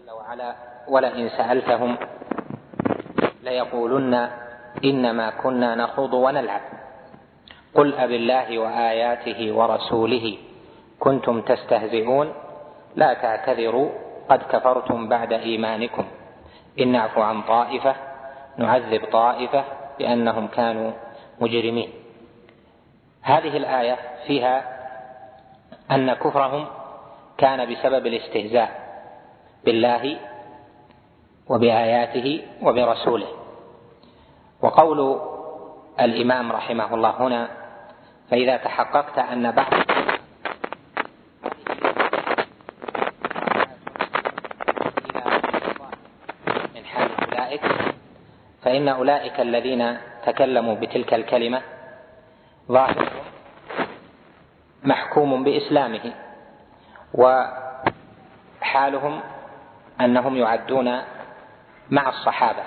جل وعلا: ولئن سألتهم ليقولن إنما كنا نخوض ونلعب قل أبالله وآياته ورسوله كنتم تستهزئون لا تعتذروا قد كفرتم بعد إيمانكم إن نعفو عن طائفة نعذب طائفة بأنهم كانوا مجرمين. هذه الآية فيها أن كفرهم كان بسبب الاستهزاء بالله وبآياته وبرسوله. وقول الإمام رحمه الله هنا: فإذا تحققت أن بعض من حال أولئك فإن أولئك الذين تكلموا بتلك الكلمة ظاهرهم محكوم بإسلامه، وحالهم أنهم يعدون مع الصحابة،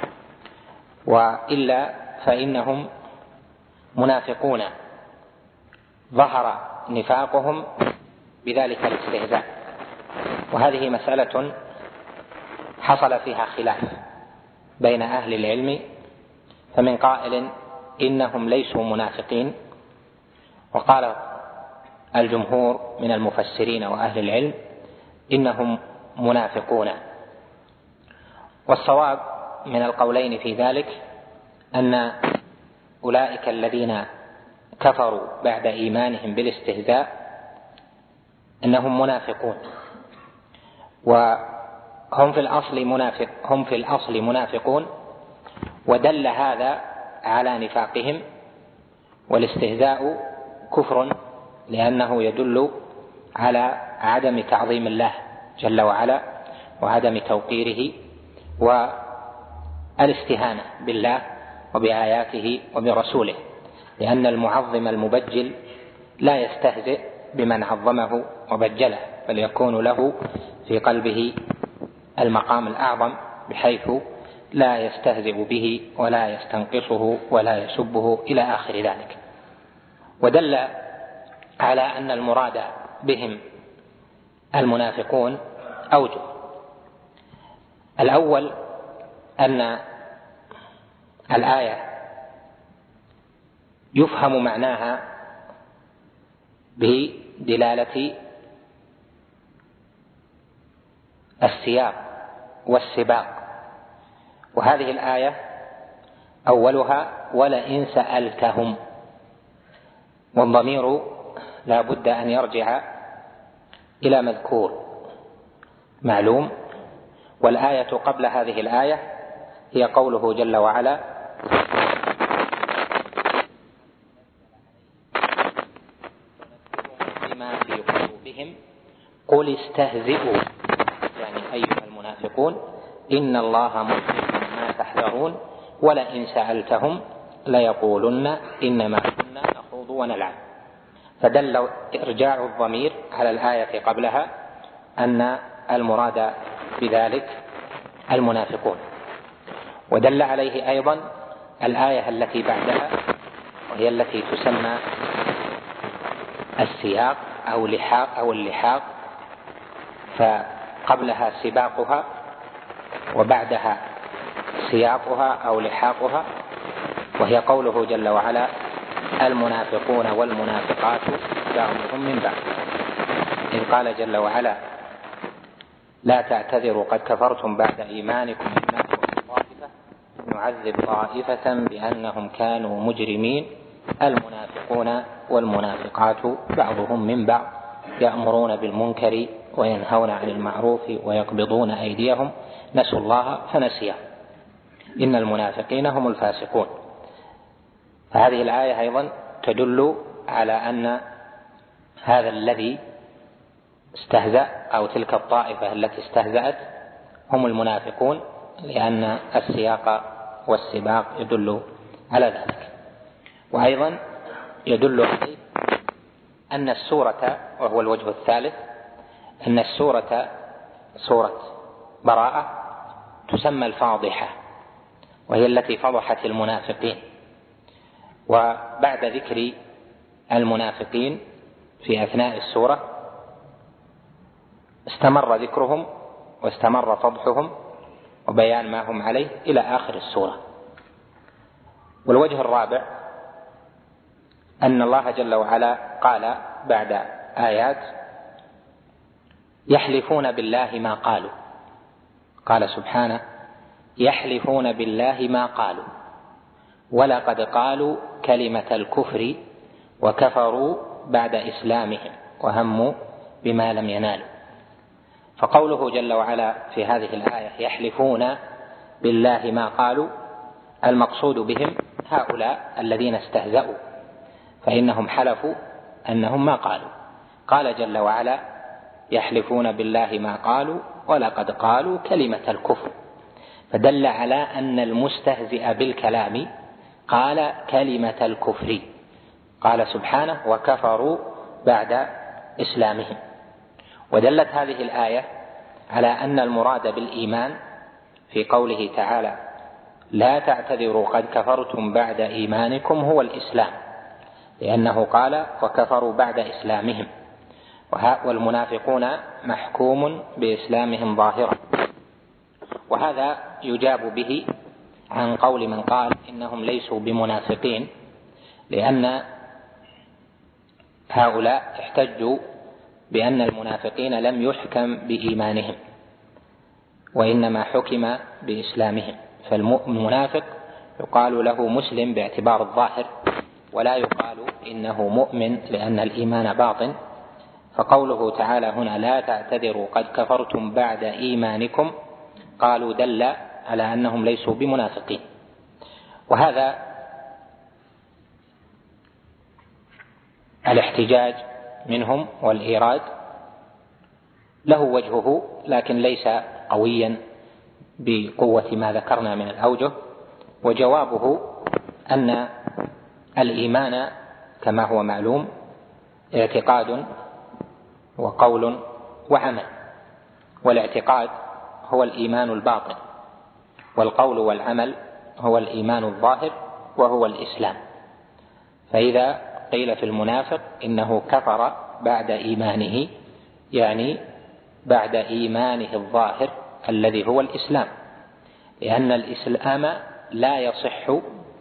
وإلا فإنهم منافقون ظهر نفاقهم بذلك الاستهزاء. وهذه مسألة حصل فيها خلاف بين أهل العلم، فمن قائل إنهم ليسوا منافقين، وقال الجمهور من المفسرين وأهل العلم إنهم منافقون. والصواب من القولين في ذلك أن أولئك الذين كفروا بعد إيمانهم بالاستهزاء أنهم منافقون، وهم في الأصل منافقون، ودل هذا على نفاقهم. والاستهزاء كفر لأنه يدل على عدم تعظيم الله جل وعلا وعدم توقيره والاستهانة بالله وبآياته وبرسوله، لأن المعظم المبجل لا يستهزئ بمن عظمه وبجله، بل يكون له في قلبه المقام الأعظم بحيث لا يستهزئ به ولا يستنقصه ولا يسبه إلى آخر ذلك. ودل على أن المراد بهم المنافقون أوجه: الأول أن الآية يفهم معناها بدلالة السياق والسباق، وهذه الآية أولها ولئن سألتهم، والضمير لا بد أن يرجع إلى مذكور معلوم، والآية قبل هذه الآية هي قوله جل وعلا: بما في قلوبهم قل استهزئوا، يعني أيها المنافقون إن الله مخرج ما تحذرون ولئن سألتهم ليقولن إنما كنا نخوض ونلعب. فدل إرجاع الضمير على الآية قبلها أن المراد بذلك المنافقون. ودل عليه أيضا الآية التي بعدها، وهي التي تسمى السياق أو اللحاق، فقبلها سباقها وبعدها سياقها أو لحاقها، وهي قوله جل وعلا: المنافقون والمنافقات بعضهم من بعض، إذ قال جل وعلا: لا تعتذروا قد كفرتم بعد إيمانكم إن نعفو عن طائفة نعذب طائفة بأنهم كانوا مجرمين المنافقون والمنافقات بعضهم من بعض يأمرون بالمنكر وينهون عن المعروف ويقبضون أيديهم نسوا الله فنسيهم إن المنافقين هم الفاسقون. فهذه الآية أيضا تدل على أن هذا الذي استهزأ أو تلك الطائفة التي استهزأت هم المنافقون، لأن السياق والسباق يدل على ذلك. وأيضا يدل عليه أن السورة، وهو الوجه الثالث، أن السورة سورة براءة تسمى الفاضحة، وهي التي فضحت المنافقين. وبعد ذكر المنافقين في أثناء السورة استمر ذكرهم واستمر فضحهم وبيان ما هم عليه إلى آخر السورة. والوجه الرابع أن الله جل وعلا قال بعد آيات يحلفون بالله ما قالوا، قال سبحانه يحلفون بالله ما قالوا ولقد قالوا كلمة الكفر وكفروا بعد إسلامهم وهموا بما لم ينالوا. فقوله جل وعلا في هذه الآية يحلفون بالله ما قالوا، المقصود بهم هؤلاء الذين استهزأوا، فإنهم حلفوا أنهم ما قالوا. قال جل وعلا يحلفون بالله ما قالوا ولقد قالوا كلمة الكفر، فدل على أن المستهزئ بالكلام قال كلمة الكفر. قال سبحانه وكفروا بعد إسلامهم. ودلت هذه الآية على أن المراد بالإيمان في قوله تعالى لا تعتذروا قد كفرتم بعد إيمانكم هو الإسلام، لأنه قال وكفروا بعد إسلامهم، والمنافقون محكوم بإسلامهم ظاهرا. وهذا يجاب به عن قول من قال إنهم ليسوا بمنافقين، لأن هؤلاء احتجوا بأن المنافقين لم يحكم بإيمانهم وإنما حكم بإسلامهم، فالمنافق يقال له مسلم باعتبار الظاهر ولا يقال إنه مؤمن لأن الإيمان باطن. فقوله تعالى هنا لا تعتذروا قد كفرتم بعد إيمانكم قالوا دل على أنهم ليسوا بمنافقين. وهذا الاحتجاج منهم والإيراد له وجهه لكن ليس قويا بقوة ما ذكرنا من الأوجه. وجوابه أن الإيمان كما هو معلوم اعتقاد وقول وعمل، والاعتقاد هو الإيمان الباطن، والقول والعمل هو الإيمان الظاهر وهو الإسلام. فإذا قيل في المنافق إنه كفر بعد إيمانه يعني بعد إيمانه الظاهر الذي هو الإسلام، لأن الإسلام لا يصح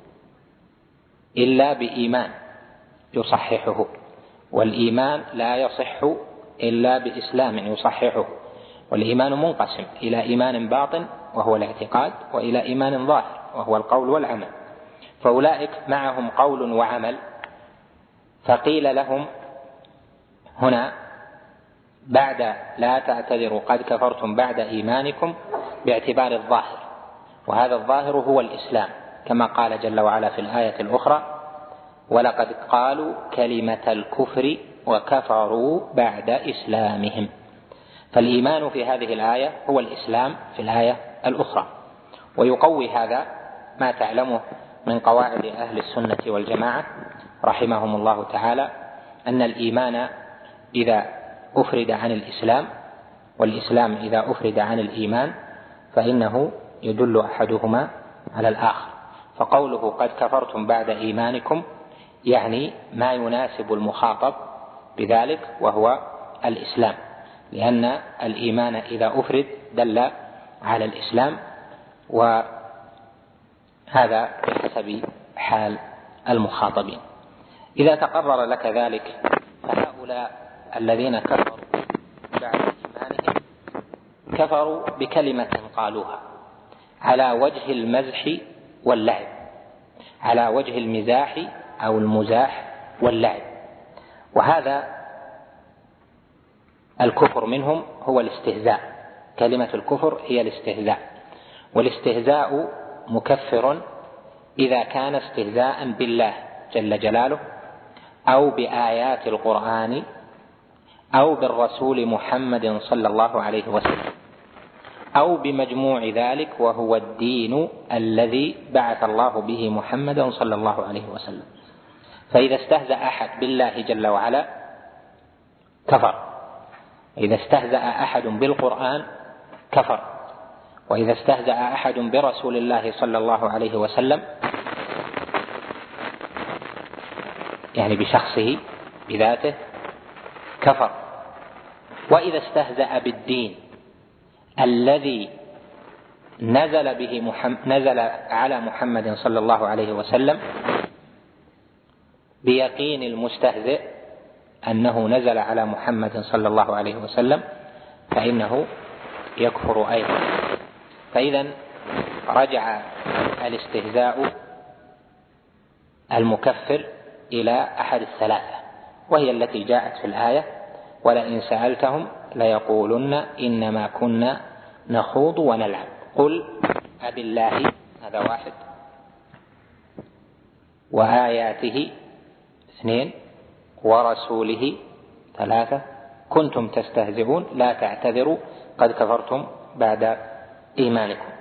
إلا بإيمان يصححه، والإيمان لا يصح إلا بإسلام يصححه. والإيمان منقسم إلى إيمان باطن وهو الاعتقاد وإلى إيمان ظاهر وهو القول والعمل. فأولئك معهم قول وعمل، فقيل لهم هنا بعد لا تعتذروا قد كفرتم بعد إيمانكم باعتبار الظاهر، وهذا الظاهر هو الإسلام كما قال جل وعلا في الآية الأخرى ولقد قالوا كلمة الكفر وكفروا بعد إسلامهم. فالإيمان في هذه الآية هو الإسلام في الآية الأخرى. ويقوي هذا ما تعلمه من قواعد أهل السنة والجماعة رحمهم الله تعالى، أن الإيمان إذا أفرد عن الإسلام والإسلام إذا أفرد عن الإيمان فإنه يدل أحدهما على الآخر. فقوله قد كفرتم بعد إيمانكم يعني ما يناسب المخاطب بذلك وهو الإسلام، لأن الإيمان إذا أفرد دل على الإسلام، وهذا بحسب حال المخاطبين. إذا تقرر لك ذلك فهؤلاء الذين كفروا بعد إيمانهم كفروا بكلمة قالوها على وجه المزح واللعب، على وجه المزاح أو المزاح واللعب، وهذا الكفر منهم هو الاستهزاء. كلمة الكفر هي الاستهزاء، والاستهزاء مكفر إذا كان استهزاء بالله جل جلاله أو بآيات القرآن أو بالرسول محمد صلى الله عليه وسلم أو بمجموع ذلك وهو الدين الذي بعث الله به محمدا صلى الله عليه وسلم. فإذا استهزأ أحد بالله جل وعلا كفر، إذا استهزأ أحد بالقرآن كفر، وإذا استهزأ أحد برسول الله صلى الله عليه وسلم يعني بشخصه بذاته كفر. وإذا استهزأ بالدين الذي نزل على محمد صلى الله عليه وسلم بيقين المستهزئ أنه نزل على محمد صلى الله عليه وسلم فإنه يكفر أيضا. فإذا رجع الاستهزاء المكفر إلى أحد الثلاثة، وهي التي جاءت في الآية: ولئن سألتهم ليقولن إنما كنا نخوض ونلعب قل أبالله، هذا واحد، وآياته 2، ورسوله 3 كنتم تستهزئون لا تعتذروا قد كفرتم بعد إيمانكم.